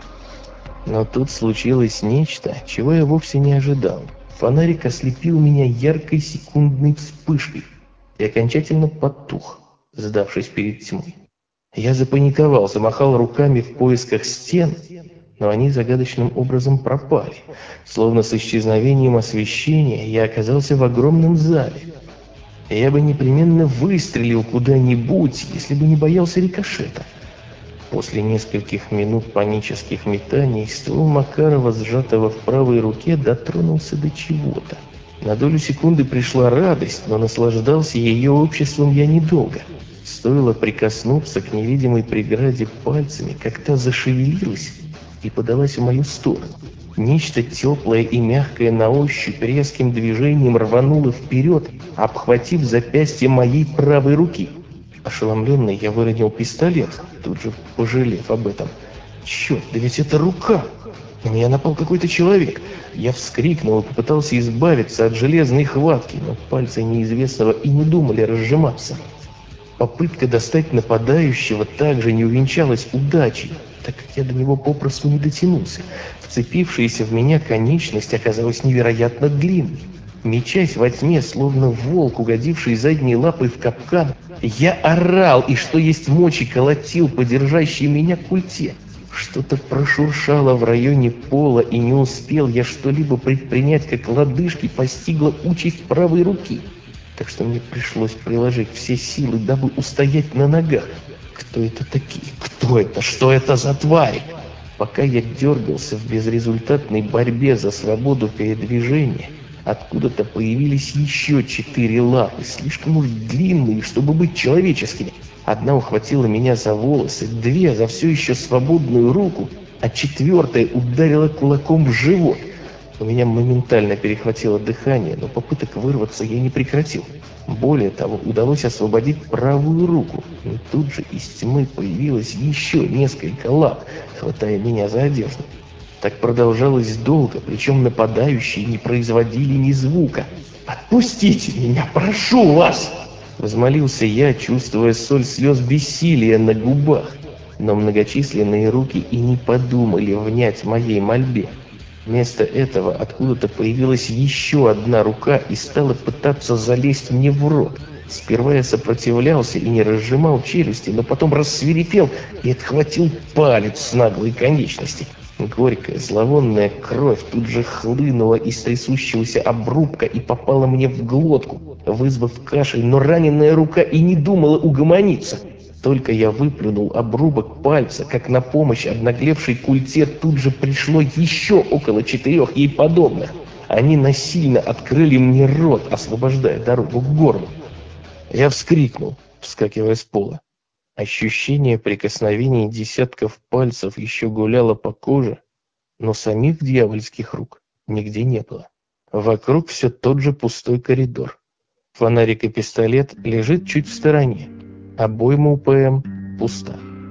Но тут случилось нечто, чего я вовсе не ожидал. Фонарик ослепил меня яркой секундной вспышкой и окончательно потух, сдавшись перед тьмой. Я запаниковал, замахал руками в поисках стен, но они загадочным образом пропали. Словно с исчезновением освещения я оказался в огромном зале. Я бы непременно выстрелил куда-нибудь, если бы не боялся рикошета. После нескольких минут панических метаний ствол Макарова, сжатого в правой руке, дотронулся до чего-то. На долю секунды пришла радость, но наслаждался ее обществом я недолго. Стоило прикоснуться к невидимой преграде пальцами, как та зашевелилась и подалась в мою сторону. Нечто теплое и мягкое на ощупь резким движением рвануло вперед, обхватив запястье моей правой руки. Ошеломленный, я выронил пистолет, тут же пожалев об этом. Черт, да ведь это рука! На меня напал какой-то человек. Я вскрикнул и попытался избавиться от железной хватки, но пальцы неизвестного и не думали разжиматься. Попытка достать нападающего также не увенчалась удачей, так как я до него попросту не дотянулся. Вцепившаяся в меня конечность оказалась невероятно длинной. Мечась во тьме, словно волк, угодивший задней лапой в капкан, я орал и, что есть мочи, колотил по держащей меня культе. Что-то прошуршало в районе пола, и не успел я что-либо предпринять, как лодыжки постигла участь правой руки. Так что мне пришлось приложить все силы, дабы устоять на ногах. Кто это такие? Кто это? Что это за твари? Пока я дергался в безрезультатной борьбе за свободу передвижения, откуда-то появились еще 4 лапы, слишком уж длинные, чтобы быть человеческими. Одна ухватила меня за волосы, 2 за все еще свободную руку, а 4 ударила кулаком в живот. У меня моментально перехватило дыхание, но попыток вырваться я не прекратил. Более того, удалось освободить правую руку, и тут же из тьмы появилось еще несколько лап, хватая меня за одежду. Так продолжалось долго, причем нападающие не производили ни звука. «Отпустите меня, прошу вас!» Возмолился я, чувствуя соль слез бессилия на губах. Но многочисленные руки и не подумали внять моей мольбе. Вместо этого откуда-то появилась еще одна рука и стала пытаться залезть мне в рот. Сперва я сопротивлялся и не разжимал челюсти, но потом рассвирепел и отхватил палец с наглой конечности. Горькая, зловонная кровь тут же хлынула из трясущегося обрубка и попала мне в глотку, вызвав кашель, но раненая рука и не думала угомониться. Только я выплюнул обрубок пальца, как на помощь обнаглевшей культе тут же пришло еще около 4 ей подобных. Они насильно открыли мне рот, освобождая дорогу к горлу. Я вскрикнул, вскакивая с пола. Ощущение прикосновений десятков пальцев еще гуляло по коже, но самих дьявольских рук нигде не было. Вокруг все тот же пустой коридор. Фонарик и пистолет лежит чуть в стороне. Обойма УПМ пуста.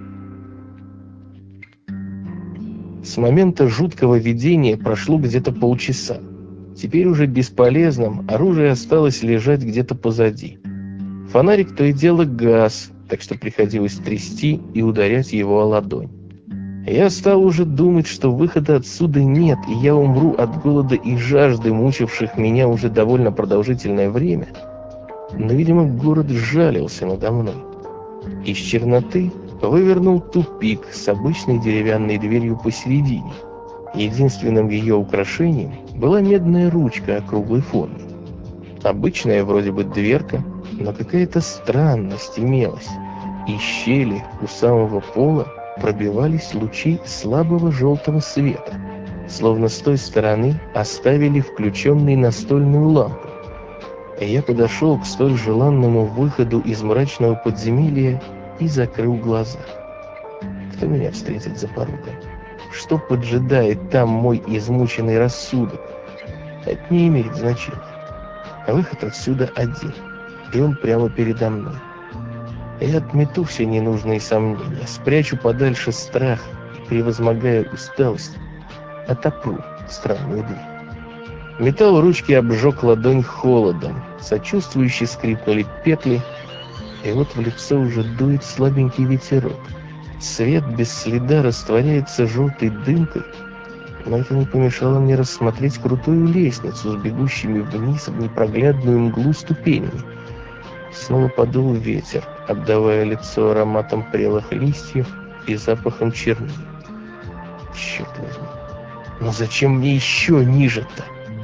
С момента жуткого видения прошло где-то полчаса. Теперь уже бесполезным оружие осталось лежать где-то позади. Фонарик то и дело гас, так что приходилось трясти и ударять его о ладонь. Я стал уже думать, что выхода отсюда нет, и я умру от голода и жажды, мучивших меня уже довольно продолжительное время. Но, видимо, город сжалился надо мной. Из черноты вывернул тупик с обычной деревянной дверью посередине. Единственным ее украшением была медная ручка округлой формы. Обычная вроде бы дверка, но какая-то странность имелась. Из щели у самого пола пробивались лучи слабого желтого света, словно с той стороны оставили включенной настольную лампу. Я подошел к столь желанному выходу из мрачного подземелья и закрыл глаза. Кто меня встретит за порогом? Что поджидает там мой измученный рассудок? Это не имеет значения. Выход отсюда один, и он прямо передо мной. Я отмету все ненужные сомнения, спрячу подальше страх и, превозмогая усталость, отопру странную дверь. Металл ручки обжег ладонь холодом, сочувствующе скрипнули петли, и вот в лицо уже дует слабенький ветерок. Свет без следа растворяется желтой дымкой, но это не помешало мне рассмотреть крутую лестницу с бегущими вниз в непроглядную мглу ступенями. Снова подул ветер, обдавая лицо ароматом прелых листьев и запахом чернил. Черт возьми, но зачем мне еще ниже-то?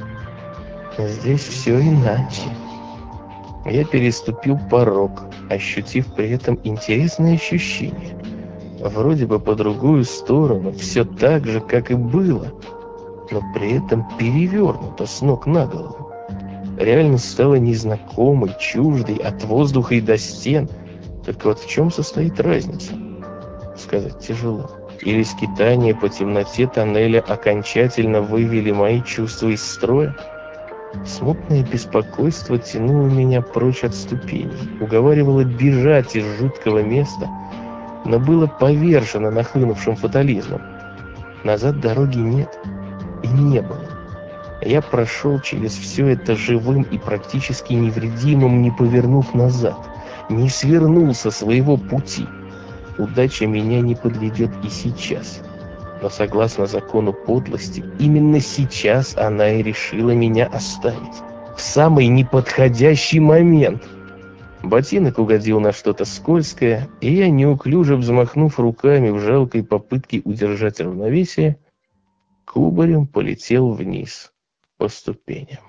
Здесь все иначе. Я переступил порог, ощутив при этом интересное ощущение. Вроде бы по другую сторону, все так же, как и было, но при этом перевернуто с ног на голову. Реальность стала незнакомой, чуждой, от воздуха и до стен. Только вот в чем состоит разница? Сказать тяжело. Или скитания по темноте тоннеля окончательно вывели мои чувства из строя? Смутное беспокойство тянуло меня прочь от ступеней, уговаривало бежать из жуткого места, но было повержено нахлынувшим фатализмом. Назад дороги нет и не было. Я прошел через все это живым и практически невредимым, не повернув назад, не свернул со своего пути. Удача меня не подведет и сейчас. Но согласно закону подлости, именно сейчас она и решила меня оставить. В самый неподходящий момент. Ботинок угодил на что-то скользкое, и я, неуклюже взмахнув руками в жалкой попытке удержать равновесие, кубарем полетел вниз по ступеням.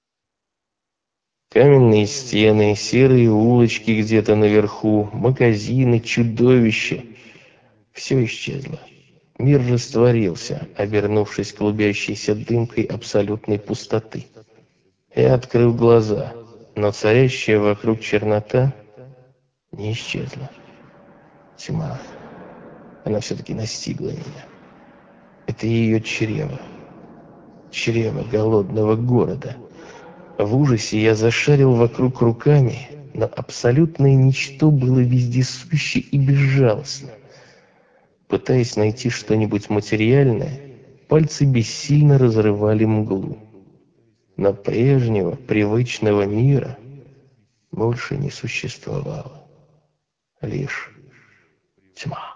Каменные стены, серые улочки где-то наверху, магазины, чудовища. Все исчезло. Мир растворился, обернувшись клубящейся дымкой абсолютной пустоты. Я открыл глаза, но царящая вокруг чернота не исчезла. Тьма. Она все-таки настигла меня. Это ее чрево. Чрево голодного города. В ужасе я зашарил вокруг руками, но абсолютное ничто было вездесуще и безжалостно. Пытаясь найти что-нибудь материальное, пальцы бессильно разрывали мглу. Но прежнего, привычного мира больше не существовало. Лишь тьма.